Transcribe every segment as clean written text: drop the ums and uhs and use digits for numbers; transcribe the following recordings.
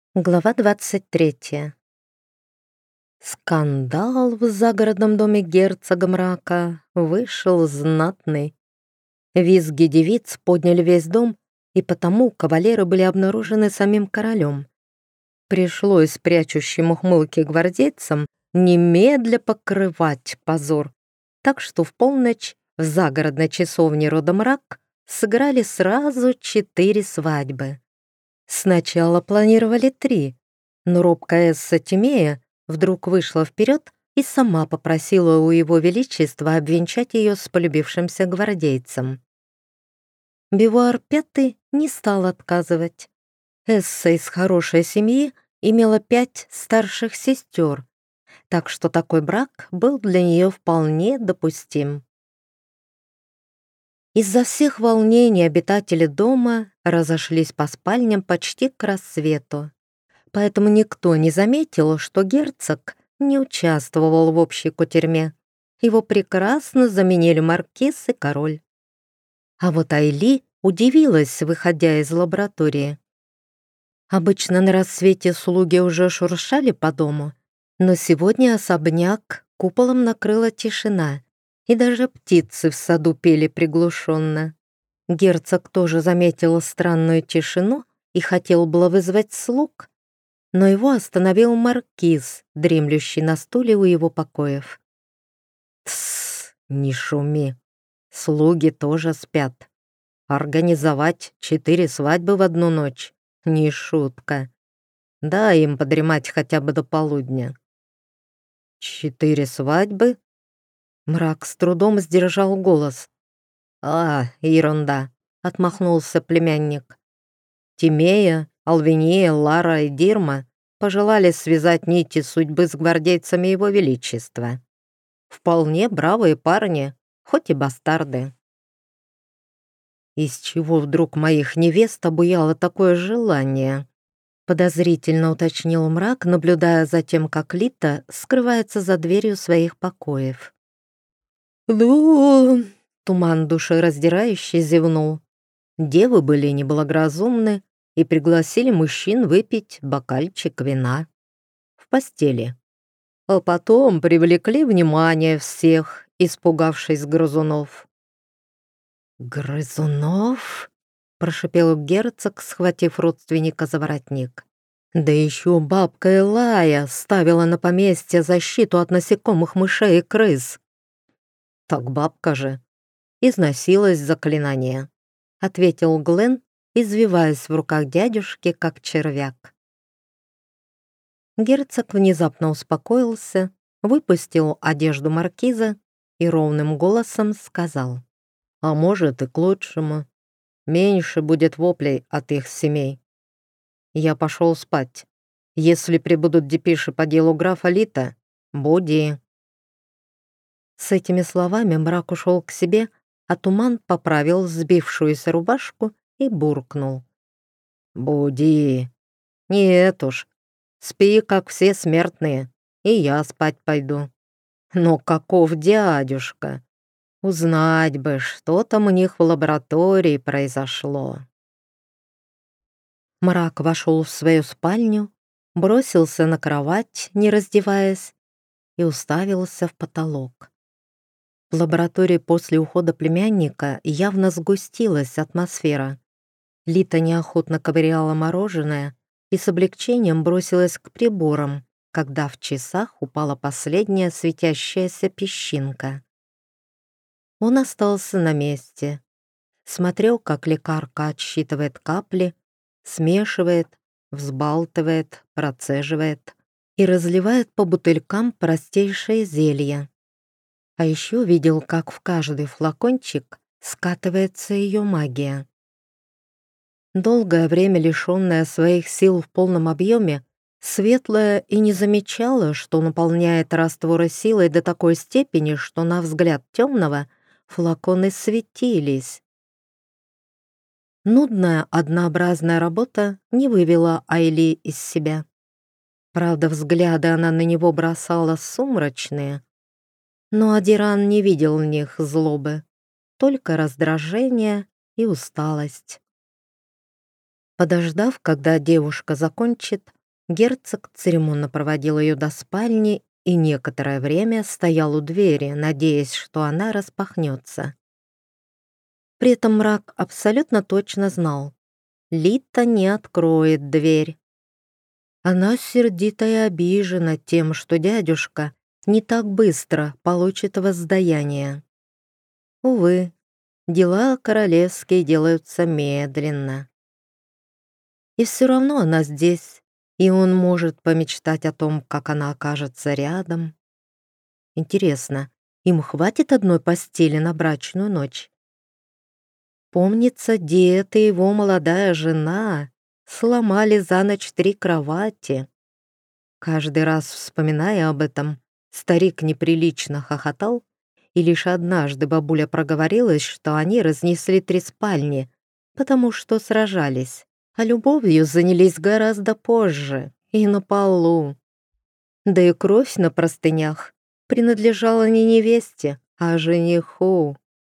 Глава 23. Скандал в загородном доме герцога Мрака вышел знатный. Визги девиц подняли весь дом, и потому кавалеры были обнаружены самим королем. Пришлось прячущим ухмылки гвардейцам немедля покрывать позор, так что в полночь в загородной часовне рода Мрак сыграли сразу 4 свадьбы. Сначала планировали 3, но робкая Эсса Тимея вдруг вышла вперед и сама попросила у его величества обвенчать ее с полюбившимся гвардейцем. Бивуар Пятый не стал отказывать. Эсса из хорошей семьи имела 5 старших сестер, так что такой брак был для нее вполне допустим. Из-за всех волнений обитатели дома разошлись по спальням почти к рассвету, поэтому никто не заметил, что герцог не участвовал в общей кутерьме. Его прекрасно заменили маркиз и король. А вот Айли удивилась, выходя из лаборатории. Обычно на рассвете слуги уже шуршали по дому, но сегодня особняк куполом накрыла тишина, и даже птицы в саду пели приглушенно. Герцог тоже заметил странную тишину и хотел было вызвать слуг, но его остановил маркиз, дремлющий на стуле у его покоев. «Тссс, не шуми, слуги тоже спят. Организовать 4 свадьбы в одну ночь — не шутка. Дай им подремать хотя бы до полудня». 4 свадьбы? Мрак с трудом сдержал голос. Ерунда», — отмахнулся племянник. Тимея, Алвиния, Лара и Дирма пожелали связать нити судьбы с гвардейцами его величества. Вполне бравые парни, хоть и бастарды. Из чего вдруг моих невест обуяло такое желание? Подозрительно уточнил Мрак, наблюдая за тем, как Лита скрывается за дверью своих покоев. «Ну...» — туман душераздирающий зевнул. Девы были неблагоразумны и пригласили мужчин выпить бокальчик вина в постели. А потом привлекли внимание всех, испугавшись грызунов. «Грызунов?» — прошипел герцог, схватив родственника за воротник. «Да еще бабка Элая ставила на поместье защиту от насекомых, мышей и крыс». «Так бабка же износилась заклинание», — ответил Глен, извиваясь в руках дядюшки, как червяк. Герцог внезапно успокоился, выпустил одежду маркиза и ровным голосом сказал: «А может, и к лучшему. Меньше будет воплей от их семей. Я пошел спать. Если прибудут депеши по делу графа Лита, буди». С этими словами Мрак ушел к себе, а Туман поправил сбившуюся рубашку и буркнул: «Буди. Нет уж, спи, как все смертные, и я спать пойду. Но каков дядюшка? Узнать бы, что там у них в лаборатории произошло». Мрак вошел в свою спальню, бросился на кровать, не раздеваясь, и уставился в потолок. В лаборатории после ухода племянника явно сгустилась атмосфера. Лита неохотно ковыряла мороженое и с облегчением бросилась к приборам, когда в часах упала последняя светящаяся песчинка. Он остался на месте, смотрел, как лекарка отсчитывает капли, смешивает, взбалтывает, процеживает и разливает по бутылькам простейшее зелье. А еще видел, как в каждый флакончик скатывается ее магия. Долгое время лишенная своих сил в полном объеме, Светлая и не замечала, что наполняет растворы силой до такой степени, что на взгляд темного флаконы светились. Нудная, однообразная работа не вывела Айли из себя. Правда, взгляды она на него бросала сумрачные, но Адиран не видел в них злобы, только раздражение и усталость. Подождав, когда девушка закончит, Герцог церемонно проводил ее до спальни и некоторое время стоял у двери, надеясь, что она распахнется. При этом мрак абсолютно точно знал: Лита не откроет дверь. Она сердита и обижена тем, что дядюшка не так быстро получит воздаяние. Увы, дела королевские делаются медленно. И все равно она здесь, и он может помечтать о том, как она окажется рядом. Интересно, им хватит одной постели на брачную ночь? Помнится, дед и его молодая жена сломали за ночь 3 кровати. Каждый раз, вспоминая об этом, старик неприлично хохотал, и лишь однажды бабуля проговорилась, что они разнесли 3 спальни, потому что сражались, а любовью занялись гораздо позже и на полу. Да и кровь на простынях принадлежала не невесте, а жениху.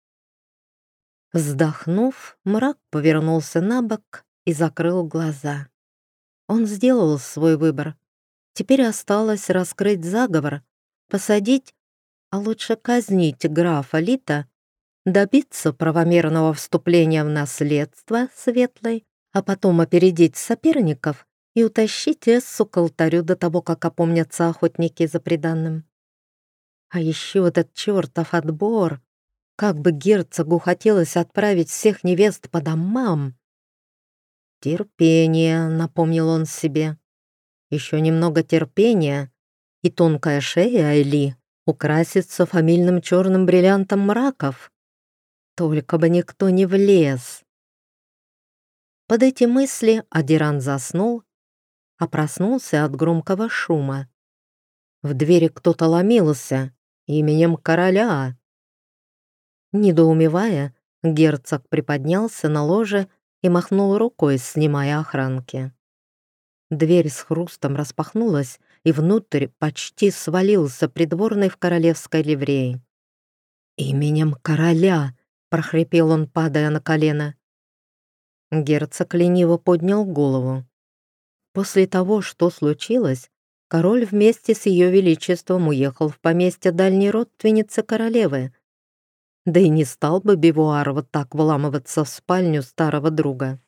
Вздохнув, мрак повернулся на бок и закрыл глаза. Он сделал свой выбор. Теперь осталось раскрыть заговор, посадить, а лучше казнить графа Лита, добиться правомерного вступления в наследство Светлой, а потом опередить соперников и утащить Эссу к алтарю до того, как опомнятся охотники за приданным. А еще этот чертов отбор. Как бы герцогу хотелось отправить всех невест по домам. «Терпение», — напомнил он себе. «Еще немного терпения, и тонкая шея Айли украсится фамильным черным бриллиантом мраков. Только бы никто не влез». Под эти мысли Адиран заснул, а проснулся от громкого шума. В двери кто-то ломился именем короля. Недоумевая, герцог приподнялся на ложе и махнул рукой, снимая охранки. Дверь с хрустом распахнулась, и внутрь почти свалился придворный в королевской ливреи. «Именем короля!» — прохрипел он, падая на колено. Герцог лениво поднял голову. После того, что случилось, король вместе с ее величеством уехал в поместье дальней родственницы королевы. Да и не стал бы Бивуар вот так вламываться в спальню старого друга.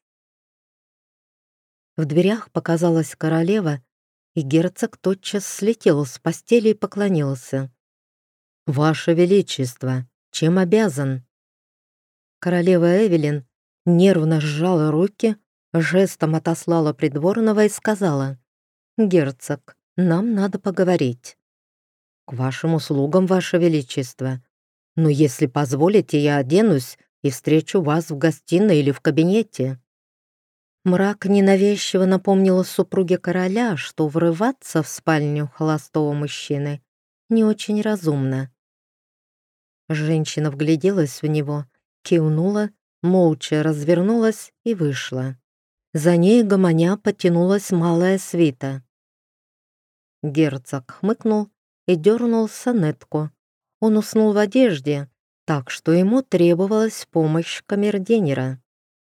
В дверях показалась королева, и герцог тотчас слетел с постели и поклонился. «Ваше Величество, чем обязан?» Королева Эвелин нервно сжала руки, жестом отослала придворного и сказала: «Герцог, нам надо поговорить». «К вашим услугам, Ваше Величество. Но если позволите, я оденусь и встречу вас в гостиной или в кабинете». Мрак ненавязчиво напомнила супруге короля, что врываться в спальню холостого мужчины не очень разумно. Женщина вгляделась в него, кивнула, молча развернулась и вышла. За ней гомоня потянулась малая свита. Герцог хмыкнул и дернул сонетку. Он уснул в одежде, так что ему требовалась помощь камердинера.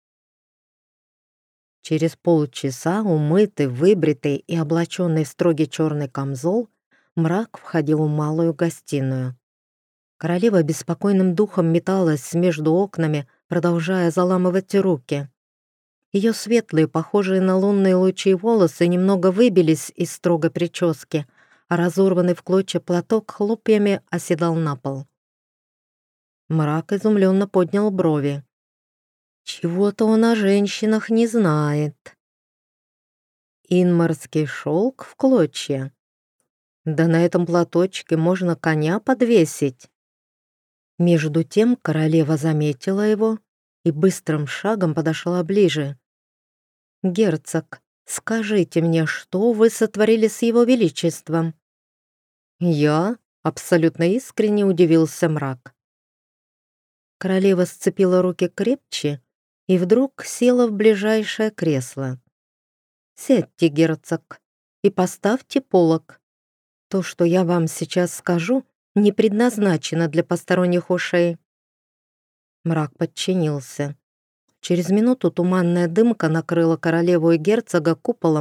Через полчаса, умытый, выбритый и облаченный в строгий черный камзол, мрак входил в малую гостиную. Королева беспокойным духом металась между окнами, продолжая заламывать руки. Ее светлые, похожие на лунные лучи волосы немного выбились из строгой прически, а разорванный в клочья платок хлопьями оседал на пол. Мрак изумленно поднял брови. Чего-то он о женщинах не знает. Инмарский шелк в клочья. Да на этом платочке можно коня подвесить. Между тем королева заметила его и быстрым шагом подошла ближе. «Герцог, скажите мне, что вы сотворили с его величеством?» «Я?» — абсолютно искренне удивился мрак. Королева сцепила руки крепче и вдруг села в ближайшее кресло. «Сядьте, герцог, и поставьте полог. То, что я вам сейчас скажу, не предназначено для посторонних ушей». Мрак подчинился. Через минуту туманная дымка накрыла королеву и герцога куполом,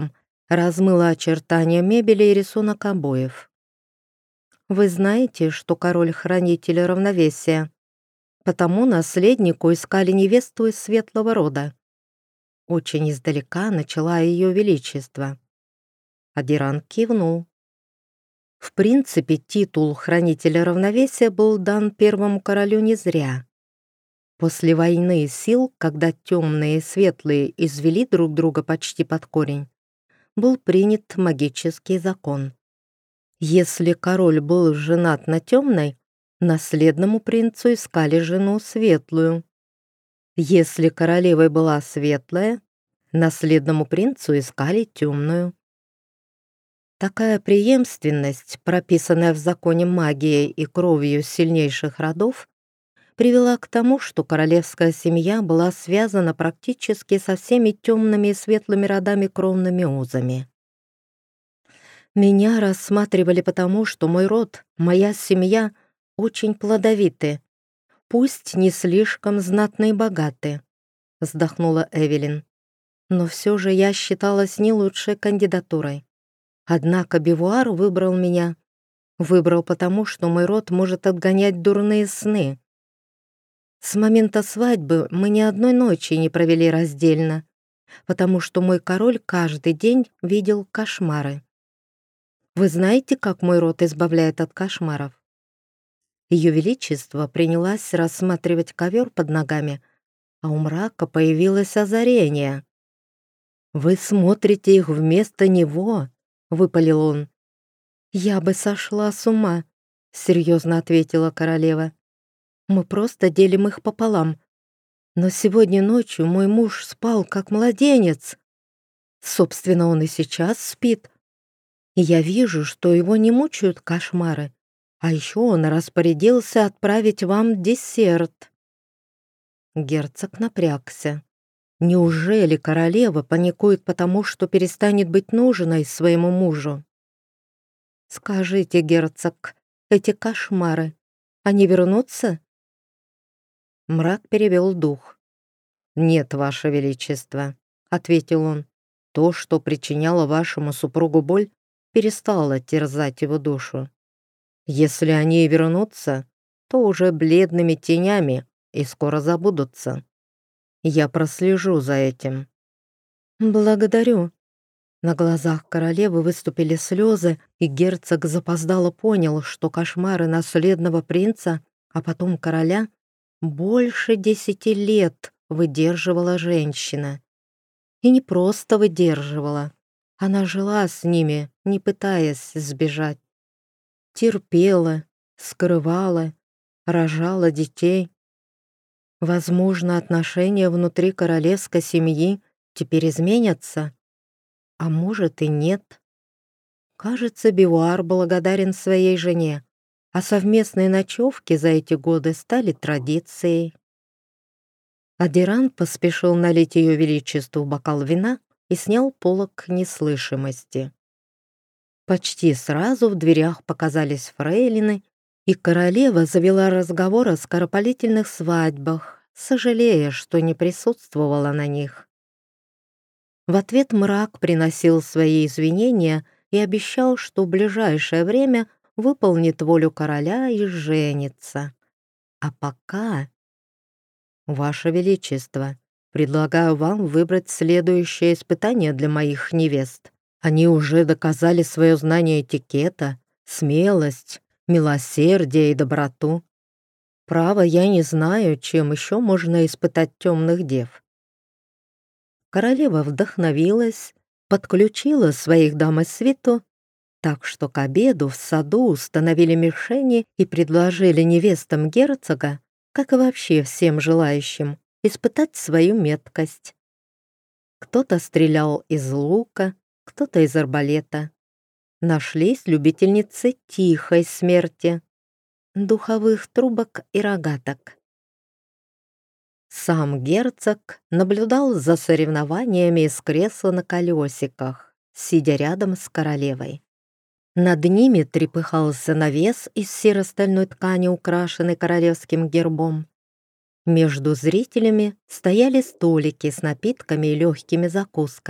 размыла очертания мебели и рисунок обоев. «Вы знаете, что король — хранитель равновесия, потому наследнику искали невесту из светлого рода». Очень издалека начала Ее Величество. Адиран кивнул. В принципе, титул хранителя равновесия был дан первому королю не зря. После войны сил, когда темные и светлые извели друг друга почти под корень, был принят магический закон. Если король был женат на темной, наследному принцу искали жену светлую. Если королевой была светлая, наследному принцу искали темную. Такая преемственность, прописанная в законе магией и кровью сильнейших родов, привела к тому, что королевская семья была связана практически со всеми темными и светлыми родами кровными узами. Меня рассматривали потому, что мой род, моя семья очень плодовиты, пусть не слишком знатные и богаты, вздохнула Эвелин. Но все же я считалась не лучшей кандидатурой. Однако Бивуар выбрал меня. Выбрал потому, что мой род может отгонять дурные сны. С момента свадьбы мы ни одной ночи не провели раздельно, потому что мой король каждый день видел кошмары. Вы знаете, как мой род избавляет от кошмаров? Ее Величество принялась рассматривать ковер под ногами, а у мрака появилось озарение. «Вы смотрите их вместо него», — выпалил он. «Я бы сошла с ума», — серьезно ответила королева. «Мы просто делим их пополам. Но сегодня ночью мой муж спал, как младенец. Собственно, он и сейчас спит. И я вижу, что его не мучают кошмары. А еще он распорядился отправить вам десерт». Герцог напрягся. Неужели королева паникует потому, что перестанет быть нужной своему мужу? «Скажите, герцог, эти кошмары, они вернутся?» Мрак перевел дух. «Нет, ваше величество», — ответил он. «То, что причиняло вашему супругу боль, перестало терзать его душу. Если они и вернутся, то уже бледными тенями и скоро забудутся. Я прослежу за этим». «Благодарю». На глазах королевы выступили слезы, и герцог запоздало понял, что кошмары наследного принца, а потом короля, больше 10 лет выдерживала женщина. И не просто выдерживала, она жила с ними, не пытаясь сбежать. Терпела, скрывала, рожала детей. Возможно, отношения внутри королевской семьи теперь изменятся, а может и нет. Кажется, Бивуар благодарен своей жене, а совместные ночевки за эти годы стали традицией. Адиран поспешил налить Ее Величеству бокал вина и снял полог неслышимости. Почти сразу в дверях показались фрейлины, и королева завела разговор о скоропалительных свадьбах, сожалея, что не присутствовала на них. В ответ мрак приносил свои извинения и обещал, что в ближайшее время выполнит волю короля и женится. А пока... «Ваше Величество, предлагаю вам выбрать следующее испытание для моих невест. Они уже доказали свое знание этикета, смелость, милосердие и доброту. Право, я не знаю, чем еще можно испытать темных дев». Королева вдохновилась, подключила своих дам из свиту, так что к обеду в саду установили мишени и предложили невестам герцога, как и вообще всем желающим, испытать свою меткость. Кто-то стрелял из лука, кто-то из арбалета. Нашлись любительницы тихой смерти, духовых трубок и рогаток. Сам герцог наблюдал за соревнованиями из кресла на колесиках, сидя рядом с королевой. Над ними трепыхался навес из серо-стальной ткани, украшенный королевским гербом. Между зрителями стояли столики с напитками и легкими закусками,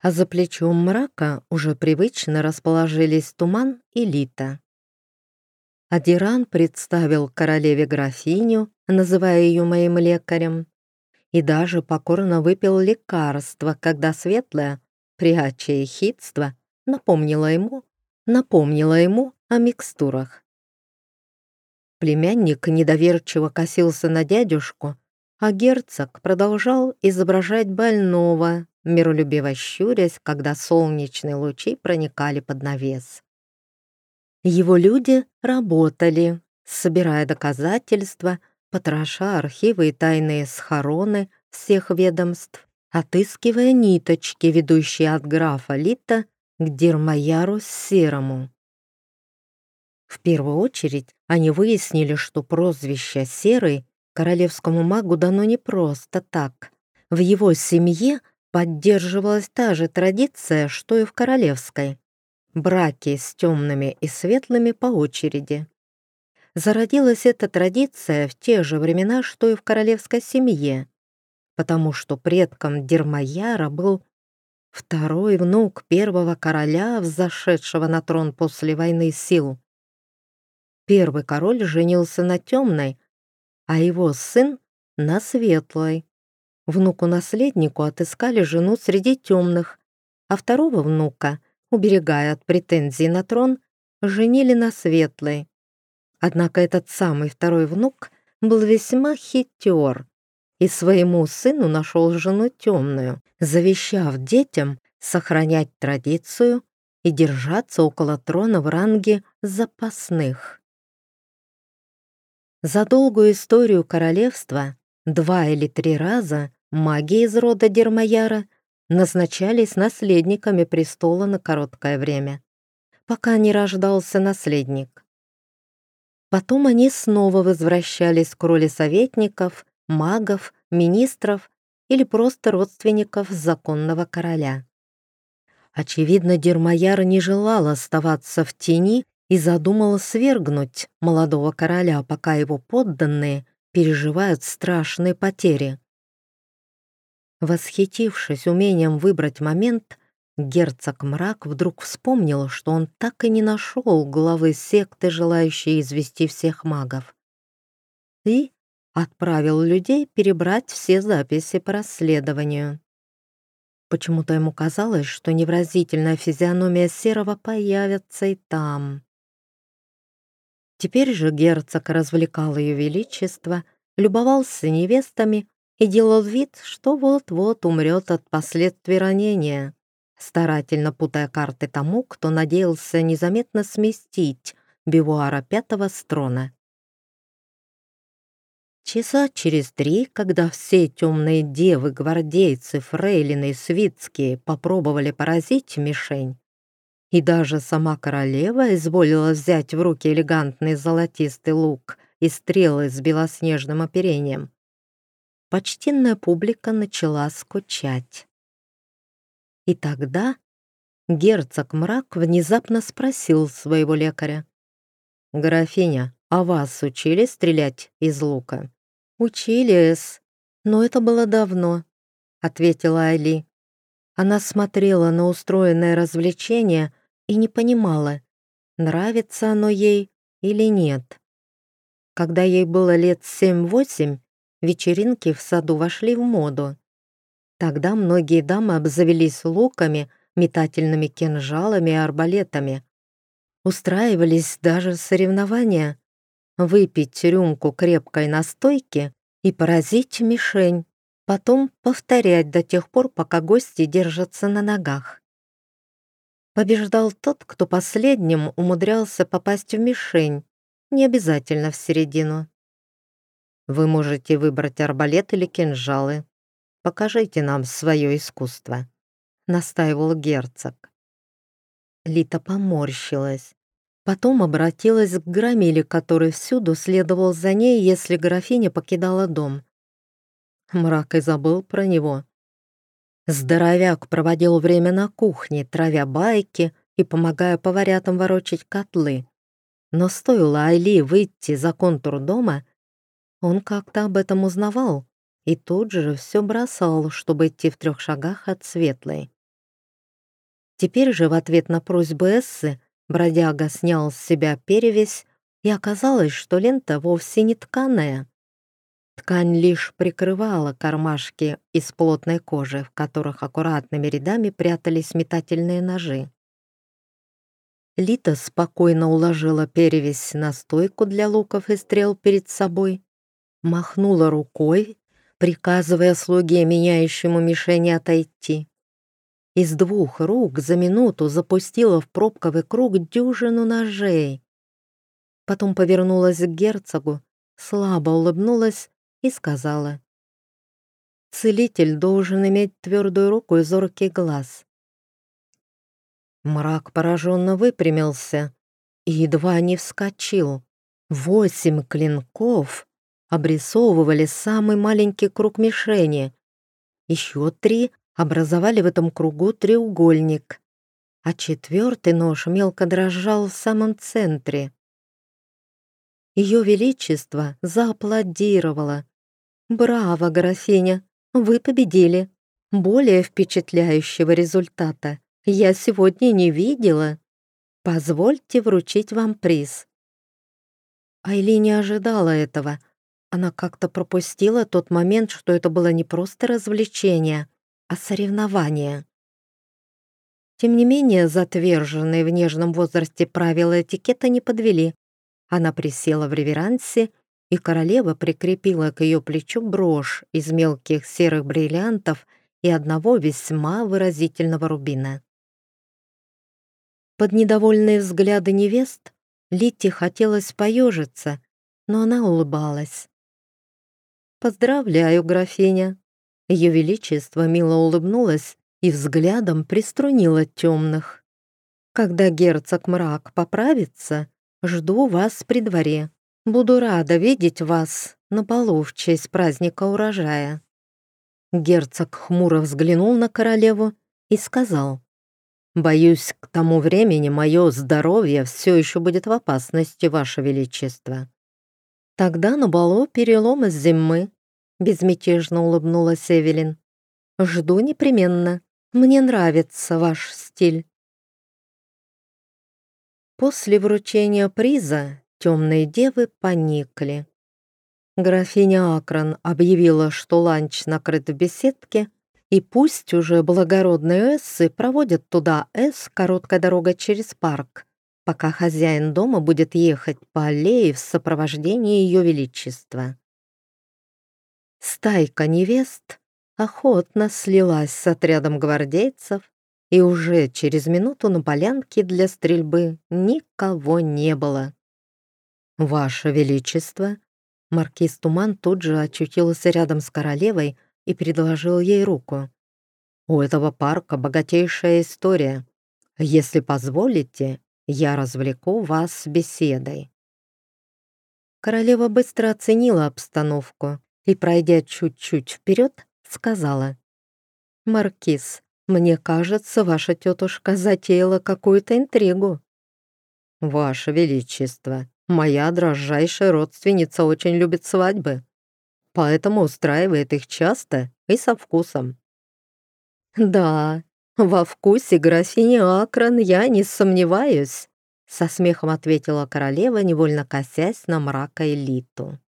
а за плечом мрака уже привычно расположились Туман и Лита. Адиран представил королеве графиню, называя ее моим лекарем, и даже покорно выпил лекарство, когда Светлая, пряча ехидство, напомнила ему о микстурах. Племянник недоверчиво косился на дядюшку, а герцог продолжал изображать больного, миролюбиво щурясь, когда солнечные лучи проникали под навес. Его люди работали, собирая доказательства, потроша архивы и тайные схороны всех ведомств, отыскивая ниточки, ведущие от графа Лита к Дирмаяру Серому. В первую очередь они выяснили, что прозвище «Серый» королевскому магу дано не просто так. В его семье поддерживалась та же традиция, что и в королевской. Браки с темными и светлыми по очереди. Зародилась эта традиция в те же времена, что и в королевской семье, потому что предком Дирмаяра был второй внук первого короля, взошедшего на трон после войны сил. Первый король женился на темной, а его сын — на светлой. Внуку-наследнику отыскали жену среди темных, а второго внука, уберегая от претензий на трон, женили на светлой. Однако этот самый второй внук был весьма хитер и своему сыну нашел жену темную, завещав детям сохранять традицию и держаться около трона в ранге запасных. За долгую историю королевства 2 или 3 раза маги из рода Дирмаяра назначались наследниками престола на короткое время, пока не рождался наследник. Потом они снова возвращались к роли советников, магов, министров или просто родственников законного короля. Очевидно, Дирмаяр не желал оставаться в тени и задумал свергнуть молодого короля, пока его подданные переживают страшные потери. Восхитившись умением выбрать момент, герцог Мрак вдруг вспомнил, что он так и не нашел главы секты, желающей извести всех магов, и отправил людей перебрать все записи по расследованию. Почему-то ему казалось, что невразительная физиономия Серого появится и там. Теперь же герцог развлекал ее величество, любовался невестами и делал вид, что вот-вот умрет от последствий ранения, старательно путая карты тому, кто надеялся незаметно сместить Бивуара Пятого с трона. Часа через 3, когда все темные девы, гвардейцы, фрейлины и свитские попробовали поразить мишень, и даже сама королева изволила взять в руки элегантный золотистый лук и стрелы с белоснежным оперением, почтенная публика начала скучать. И тогда герцог Мрак внезапно спросил своего лекаря: «Графиня, а вас учили стрелять из лука?» «Учили-с, но это было давно», — ответила Али. Она смотрела на устроенное развлечение и не понимала, нравится оно ей или нет. Когда ей было лет 7-8, вечеринки в саду вошли в моду. Тогда многие дамы обзавелись луками, метательными кинжалами и арбалетами. Устраивались даже соревнования. Выпить рюмку крепкой настойки и поразить мишень, потом повторять до тех пор, пока гости держатся на ногах. Побеждал тот, кто последним умудрялся попасть в мишень, не обязательно в середину. Вы можете выбрать арбалет или кинжалы. Покажите нам свое искусство», — настаивал герцог. Лита поморщилась. Потом обратилась к Громиле, который всюду следовал за ней, если графиня покидала дом. Мрак и забыл про него. Здоровяк проводил время на кухне, травя байки и помогая поварятам ворочать котлы. Но стоило Айли выйти за контур дома, он как-то об этом узнавал и тут же все бросал, чтобы идти в 3 шагах от Светлой. Теперь же в ответ на просьбу Эссы бродяга снял с себя перевязь, и оказалось, что лента вовсе не тканая. Ткань лишь прикрывала кармашки из плотной кожи, в которых аккуратными рядами прятались метательные ножи. Лита спокойно уложила перевязь на стойку для луков и стрел перед собой, махнула рукой, приказывая слуге, меняющему мишени, отойти. Из 2 рук за минуту запустила в пробковый круг дюжину ножей. Потом повернулась к герцогу, слабо улыбнулась и сказала: «Целитель должен иметь твердую руку и зоркий глаз». Мрак пораженно выпрямился и едва не вскочил. 8 клинков обрисовывали самый маленький круг мишени. Еще 3 образовали в этом кругу треугольник, а 4-й нож мелко дрожал в самом центре. Ее Величество зааплодировало. «Браво, графиня! Вы победили! Более впечатляющего результата я сегодня не видела. Позвольте вручить вам приз». Айли не ожидала этого. Она как-то пропустила тот момент, что это было не просто развлечение, а соревнование. Тем не менее, затверженные в нежном возрасте правила этикета не подвели. Она присела в реверансе, и королева прикрепила к ее плечу брошь из мелких серых бриллиантов и одного весьма выразительного рубина. Под недовольные взгляды невест Литте хотелось поежиться, но она улыбалась. «Поздравляю, графиня!» Ее Величество мило улыбнулась и взглядом приструнила темных. «Когда герцог Мрак поправится, жду вас при дворе. Буду рада видеть вас на балу в честь праздника урожая». Герцог хмуро взглянул на королеву и сказал: «Боюсь, к тому времени мое здоровье все еще будет в опасности, Ваше Величество». «Тогда на балу перелом из зимы», — безмятежно улыбнулась Эвелин. «Жду непременно. Мне нравится ваш стиль». После вручения приза темные девы поникли. Графиня Акран объявила, что ланч накрыт в беседке, и пусть уже благородные эссы проводят туда короткой дорогой через парк, пока хозяин дома будет ехать по аллее в сопровождении Ее Величества. Стайка невест охотно слилась с отрядом гвардейцев, и уже через минуту на полянке для стрельбы никого не было. «Ваше Величество!» Маркиз Туман тут же очутился рядом с королевой и предложил ей руку. «У этого парка богатейшая история. Если позволите, я развлеку вас беседой». Королева быстро оценила обстановку и, пройдя чуть-чуть вперед, сказала: «Маркиз, мне кажется, ваша тетушка затеяла какую-то интригу». «Ваше Величество, моя дрожайшая родственница очень любит свадьбы, поэтому устраивает их часто и со вкусом». «Да, во вкусе графини Акран я не сомневаюсь», со смехом ответила королева, невольно косясь на Мрака и Литу.